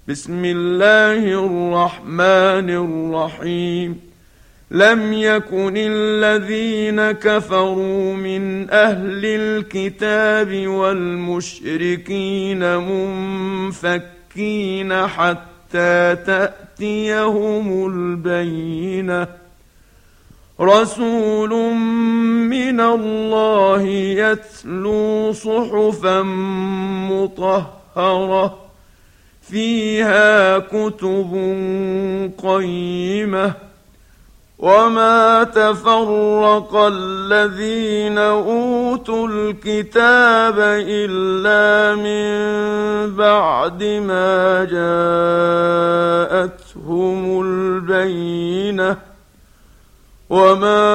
بسم الله الرحمن الرحيم. لم يكن الذين كفروا من أهل الكتاب والمشركين منفكين حتى تأتيهم البينة. رسول من الله يتلو صحفا مطهرة فيها كتب قيمة. وما تفرق الذين أوتوا الكتاب إلا من بعد ما جاءتهم البينة. وما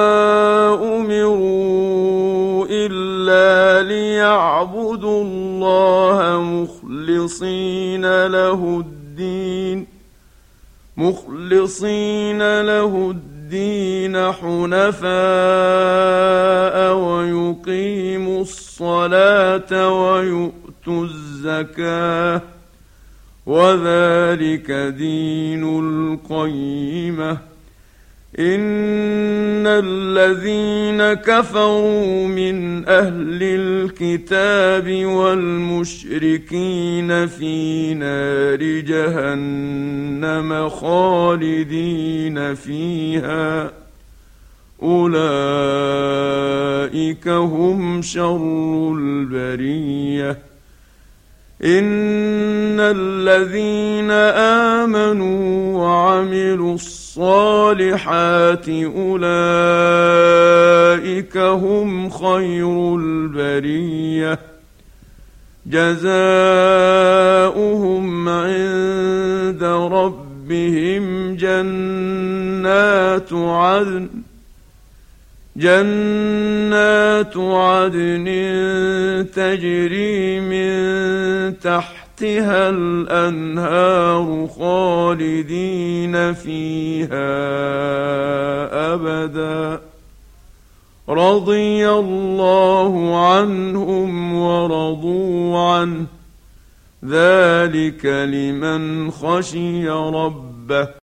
أمروا إلا ليعبدوا الله مخلصين له الدين حنفاء ويقيموا الصلاة ويؤتوا الزكاة وذلك دين القيمة. إن الذين كفروا من أهل الكتاب والمشركين في نار جهنم خالدين فيها أولئك هم شر البرية. إن الذين آمنوا وعملوا الصالحات أولئك هم خير البرية. جزاؤهم عند ربهم جنات عدن تجري من تحتها الأنهار خالدين فيها أبدا. رضي الله عنهم ورضوا عنه ذلك لمن خشي ربه.